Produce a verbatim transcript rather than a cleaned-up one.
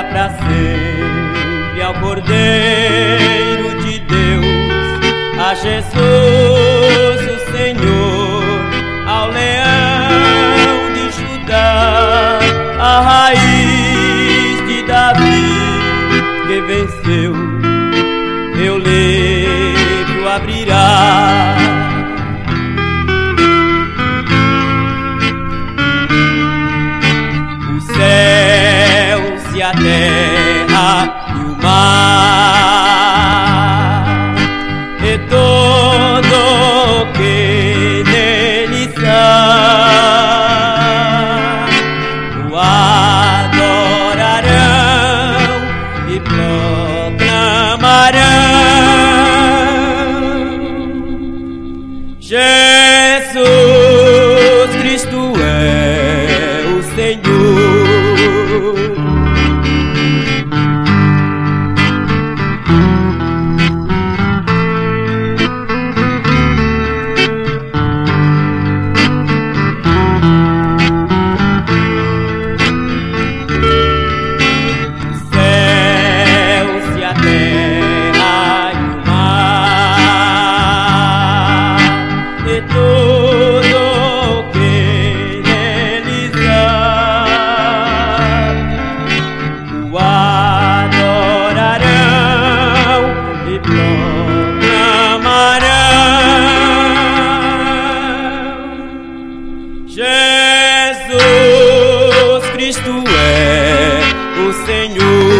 para sempre ao Cordeiro de Deus, a Jesus o Senhor, ao Leão de Judá, a raiz de Davi que venceu, meu livro abrirá. Os céus e a terra e o mar e todo o que nele está o adorarão e proclamarão: Jesus Cristo é o Senhor. Os céus e a terra e o mar e tudo o que neles há o adorarão e proclamarão: Jesus Cristo é o Senhor.